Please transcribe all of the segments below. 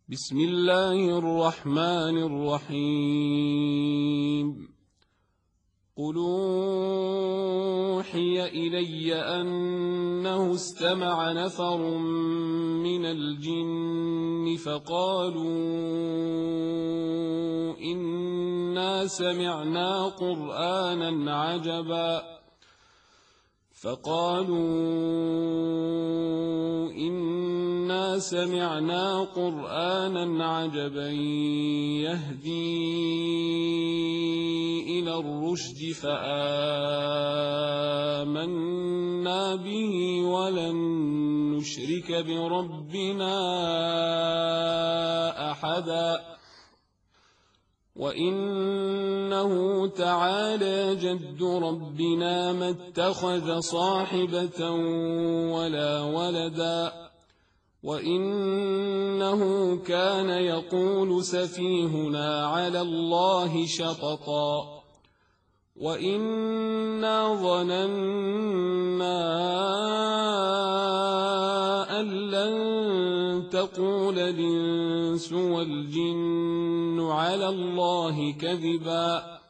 بسم الله الرحمن الرحيم. قل أوحي إلي أنه استمع نفر من الجن فقالوا إنا سمعنا قرآنا عجبا يهدي إلى الرشد فآمنا به ولن نشرك بربنا أحدا وإنه تعالى جد ربنا ما اتخذ صاحبة ولا ولدا وإنه كان يقول سفيهنا على الله شططا وإنا ظننا أن لن تقول الإنس والجن على الله كذبا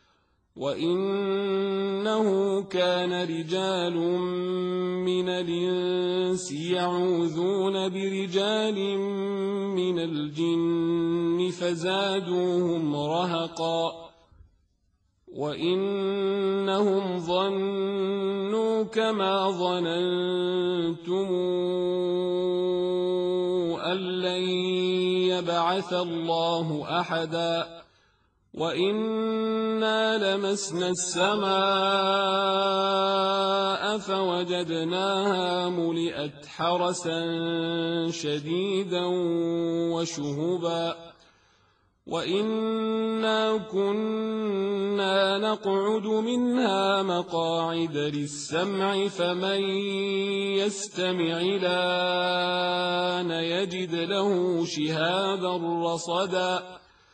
وإنه كان رجال من الإنس يعوذون برجال من الجن فزادوهم رهقا وإنهم ظنوا كما ظننتم أن لن يبعث الله أحدا وإنا لمسنا السماء فوجدناها ملئت حرسا شديدا وشهبا وإنا كنا نقعد منها مقاعد للسمع فمن يستمع الآن يجد له شهابا رصدا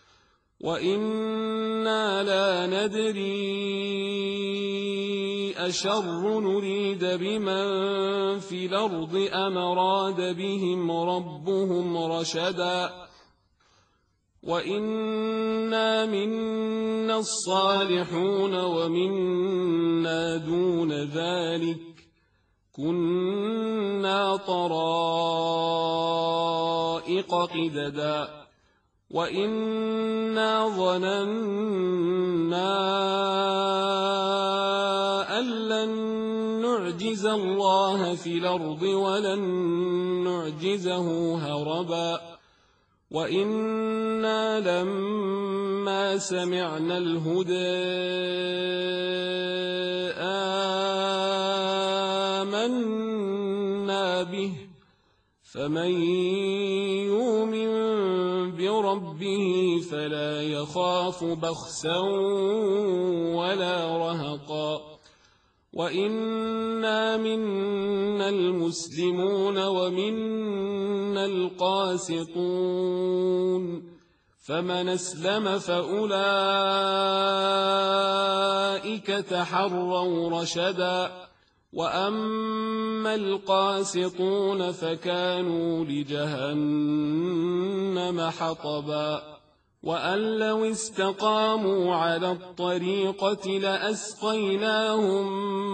وإنا لا ندري أشر نريد بمن في الأرض أم أراد بهم ربهم رشدا وإنا منا الصالحون ومنا دون ذلك كنا طرائق قددا وإنا ظننا أن لن نعجز الله في الأرض ولن نعجزه هربا وإنا لما سمعنا الهدى آمنا به فمن يؤمن بربه فلا يخاف بخسا ولا رهقا وإنا منا المسلمون ومنا القاسطون فمن أسلم فأولئك تحروا رشدا وأما القاسطون فكانوا لجهنم حطبا وأن لو استقاموا على الطريقة لأسقيناهم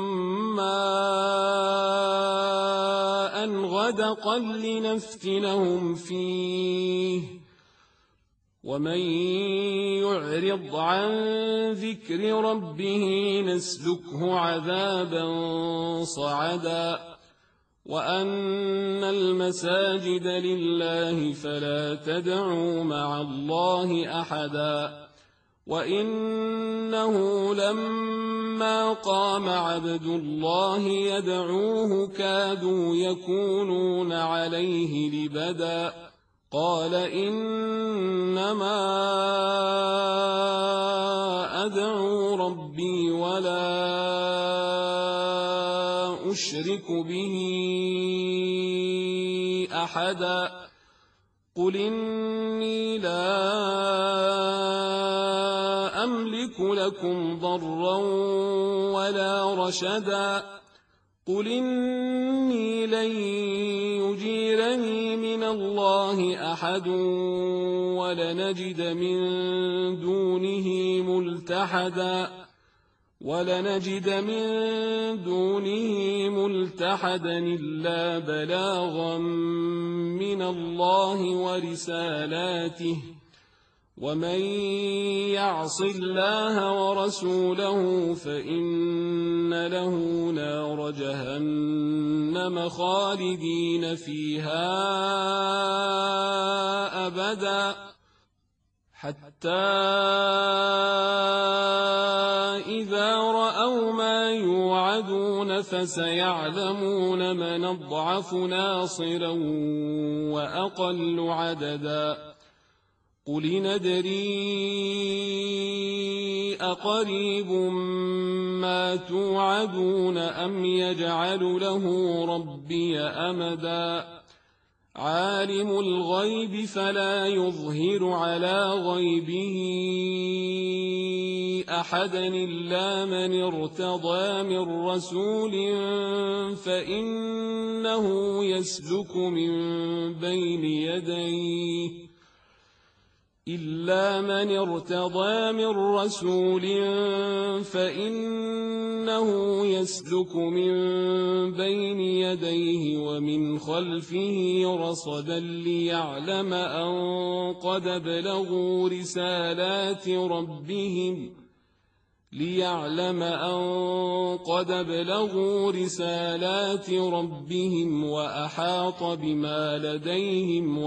ماء غدقا لنفتنهم فيه ومن يعرض عن ذكر ربه نسلكه عذابا صعدا وأن المساجد لله فلا تدعوا مع الله أحدا وإنه لما قام عبد الله يدعوه كادوا يكونون عليه لبدا قال إنما أدعو ربي ولا أشرك به أحدا قل إني لا أملك لكم ضرا ولا رشدا قل إني لن يجيرني من الله أحد ولنجد من دونه ملتحدا إلا بلاغا من الله ورسالاته ومن يعص الله ورسوله فإن له نار جهنم خالدين فيها أبدا حتى إذا رأوا ما يوعدون فسيعلمون من أضعف ناصرا وأقل عددا قل ندري أقريب ما توعدون أم يجعل له ربي أمدا عالم الغيب فلا يظهر على غيبه أحدا إلا من ارتضى من رسول فإنه يسلك من بين يديه ومن خلفه رصدا ليعلم أن قد بلغوا رسالات ربهم وأحاط بما لديهم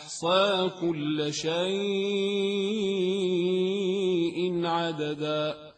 وأحصى كل شيء عددا